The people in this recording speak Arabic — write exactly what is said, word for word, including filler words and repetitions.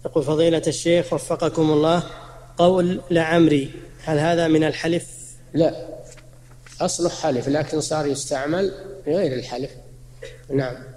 يقول فضيلة الشيخ وفقكم الله، قول لعمري هل هذا من الحلف؟ لا، أصله حلف لكن صار يستعمل غير الحلف. نعم.